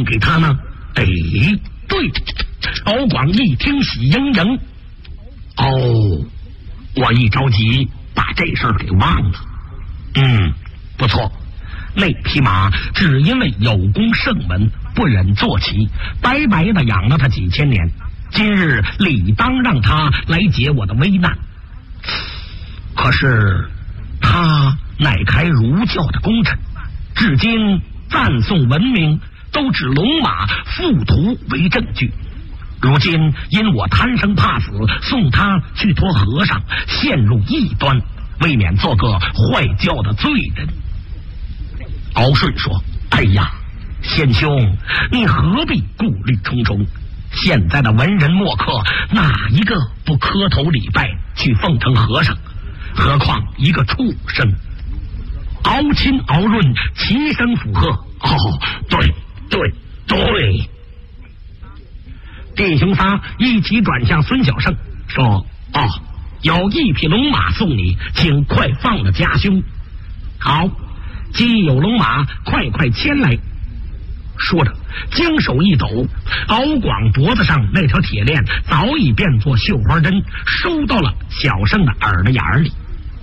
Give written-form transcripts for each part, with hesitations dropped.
给他呢？哎，对，敖广一听喜盈盈，哦，我一着急把这事儿给忘了。不错，那匹马只因为有功圣门，不忍坐骑，白白的养了他几千年，今日理当让他来解我的危难。可是他乃开儒教的功臣，至今赞颂文明都指龙马附图为证据。如今因我贪生怕死，送他去托和尚，陷入异端，未免做个坏教的罪人。敖顺说：哎呀，贤兄，你何必顾虑重重？现在的文人墨客哪一个不磕头礼拜去奉承和尚？何况一个畜生？敖钦、敖润齐声附和：哦，对对对。弟兄仨一起转向孙小胜说：哦，有一匹龙马送你，请快放了家兄。好，既有龙马，快牵来。说着将手一抖，敖广脖子上那条铁链早已变作绣花针，收到了小胜的耳朵眼里。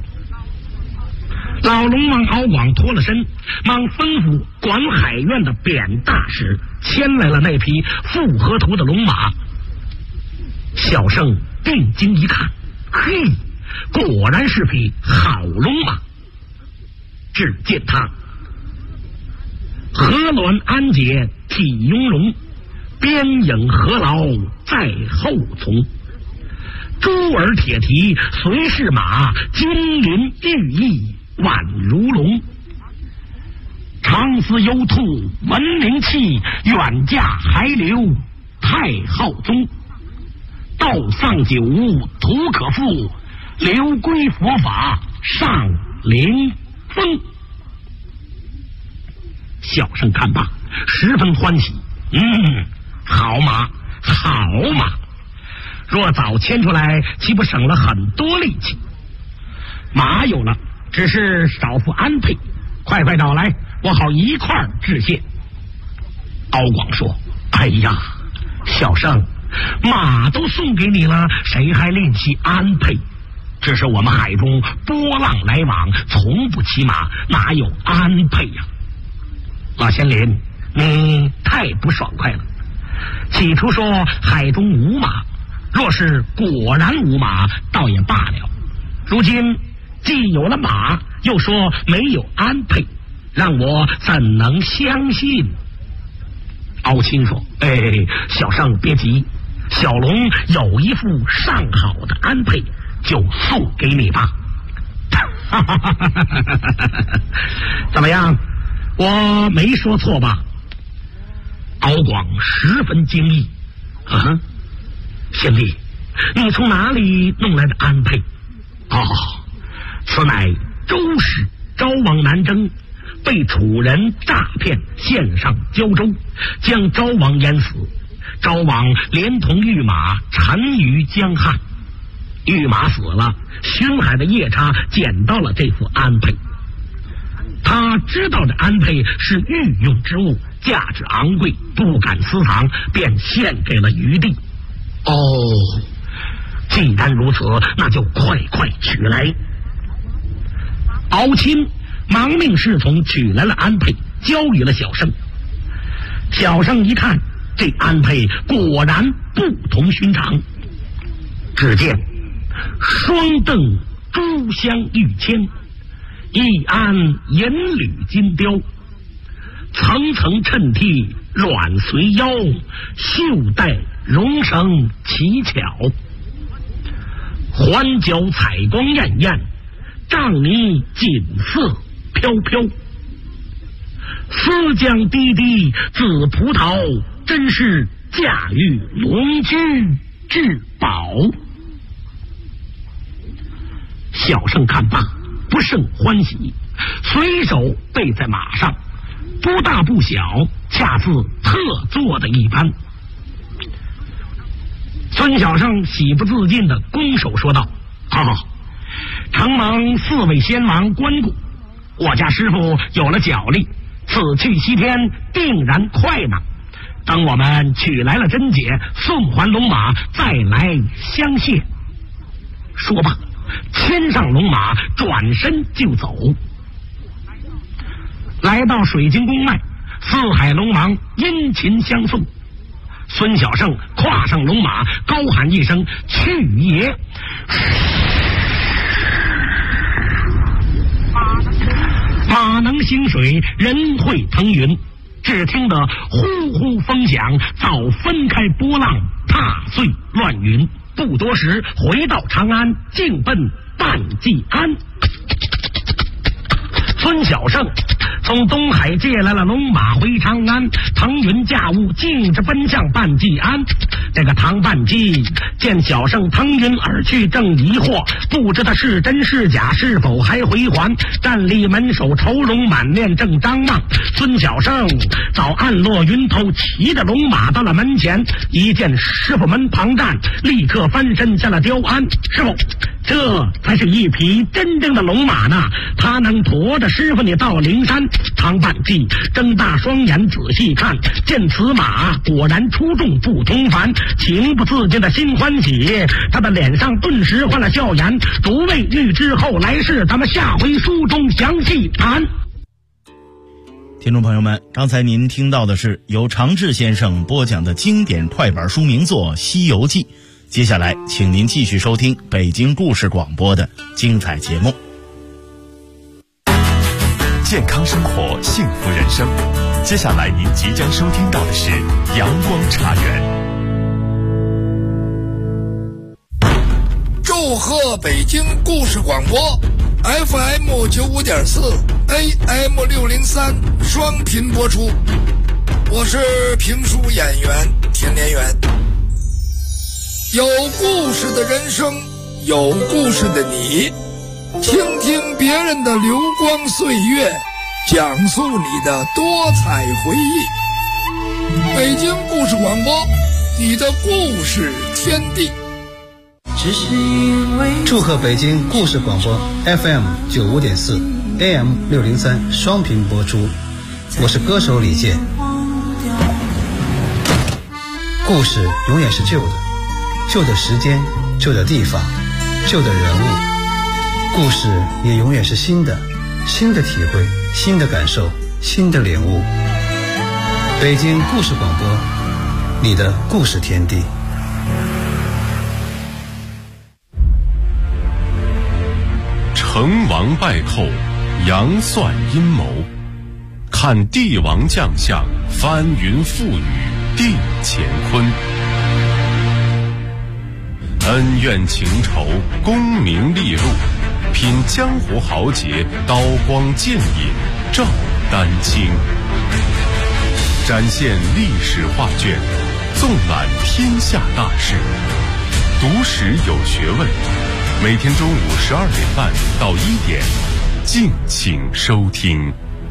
老龙王敖广脱了身，忙吩咐管海院的扁大使牵来了那匹复合图的龙马。小胜定睛一看，嘿，果然是匹好龙马。只见他河卵安洁体雍容，边影何劳在后从。珠耳铁蹄随是马，金鳞玉翼宛如龙。长思幽兔闻名气，远驾还留太昊宗。道丧九无图可复，留归佛法上灵峰。小胜看罢，十分欢喜。好马，好马！若早牵出来，岂不省了很多力气？马有了，只是少付安配，快找来，我好一块儿致谢。敖广说：哎呀，小胜，马都送给你了，谁还吝惜安配？只是我们海中波浪来往，从不骑马，哪有安配呀？老仙林，你太不爽快了。起初说海中无马，若是果然无马，倒也罢了。如今既有了马，又说没有安配，让我怎能相信？敖钦说：小胜别急，小龙有一副上好的安配，就送给你吧。怎么样？我没说错吧？敖广十分惊异。贤弟，你从哪里弄来的安配？此乃周氏招往南征，被楚人诈骗，献上胶州，将昭王淹死。昭王连同御马沉于江汉，御马死了，巡海的夜叉捡到了这副安配。他知道这安配是御用之物，价值昂贵，不敢私藏，便献给了余弟。既然如此，那就快取来。敖钦忙命侍从取来了安配，交予了小胜。小胜一看，这安配果然不同寻常。只见双镫珠香玉签，一安银缕金雕，层层衬屉软随腰，袖带绒绳奇巧，环角彩光艳艳，帐泥锦色飘飘，丝浆滴滴紫葡萄，真是驾驭龙驹至宝。小胜看罢，不胜欢喜，随手背在马上，不大不小，恰似特做的一般。孙小胜喜不自禁的拱手说道：承蒙四位先王关顾，我家师傅有了脚力，此去西天定然快呢。 等我们取来了贞节，送还龙马，再来相谢。说罢，牵上龙马，转身就走。来到水晶宫外，四海龙王殷勤相送。孙小胜跨上龙马，高喊一声：“去也！”马能行水，人会腾云。只听得呼呼风响，早分开波浪，踏碎乱云。不多时，回到长安，径奔半季安。孙小胜从东海借来了龙马回长安，腾云驾雾，径直奔向半季安。这个唐半季见小胜腾云而去，正疑惑，不知他是真是假，是否还回还。站立门首，愁容满面，正张望。孙小胜早暗落云头，骑着龙马到了门前，一见师傅门旁站，立刻翻身下了雕鞍。师傅，这才是一匹真正的龙马呢，他能驮着师傅你到灵山。唐半季睁大双眼仔细看，见此马果然出众不同凡，情不自禁的心欢喜，他的脸上顿时换了笑颜。诸位欲知后来事，咱们下回书中详细谈。 听众朋友们，刚才您听到的是由常志先生播讲的经典快板书名作《西游记》。接下来请您继续收听北京故事广播的精彩节目。 健康生活，幸福人生。接下来您即将收听到的是阳光茶园。 祝贺北京故事广播 FM 95.4 AM 603双频播出。我是评书演员田连元。有故事的人生，有故事的你，倾听别人的流光岁月，讲述你的多彩回忆。北京故事广播，你的故事天地。 祝贺北京故事广播 FM 95.4 AM 603双频播出。我是歌手李健。故事永远是旧的，旧的时间，旧的地方，旧的人物。故事也永远是新的，新的体会，新的感受，新的领悟。北京故事广播，你的故事天地。 成王败寇，杨算阴谋，看帝王将相，翻云覆雨，定乾坤。恩怨情仇，功名利禄，品江湖豪杰，刀光剑影，照丹青。展现历史画卷，纵览天下大事，读史有学问。每天中午12点半到1点，敬请收听。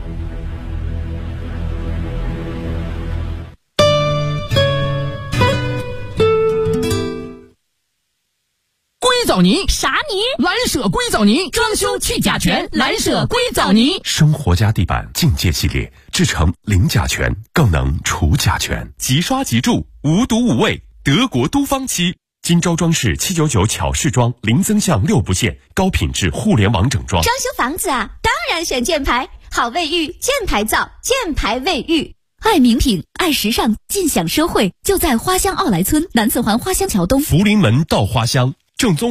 硅藻泥？ 啥泥？ 蓝舍硅藻泥，装修去甲醛，蓝舍硅藻泥。 生活家地板境界系列，制成零甲醛，更能除甲醛。即刷即住，无毒无味，德国都方漆。金招装饰799巧饰装，零增项6不限，高品质互联网整装。 装修房子啊，当然选箭牌，好卫浴，箭牌造，箭牌卫浴。爱名品，爱时尚，尽享奢惠，就在花乡奥莱村南四环花乡桥东。 福临门到花乡，正宗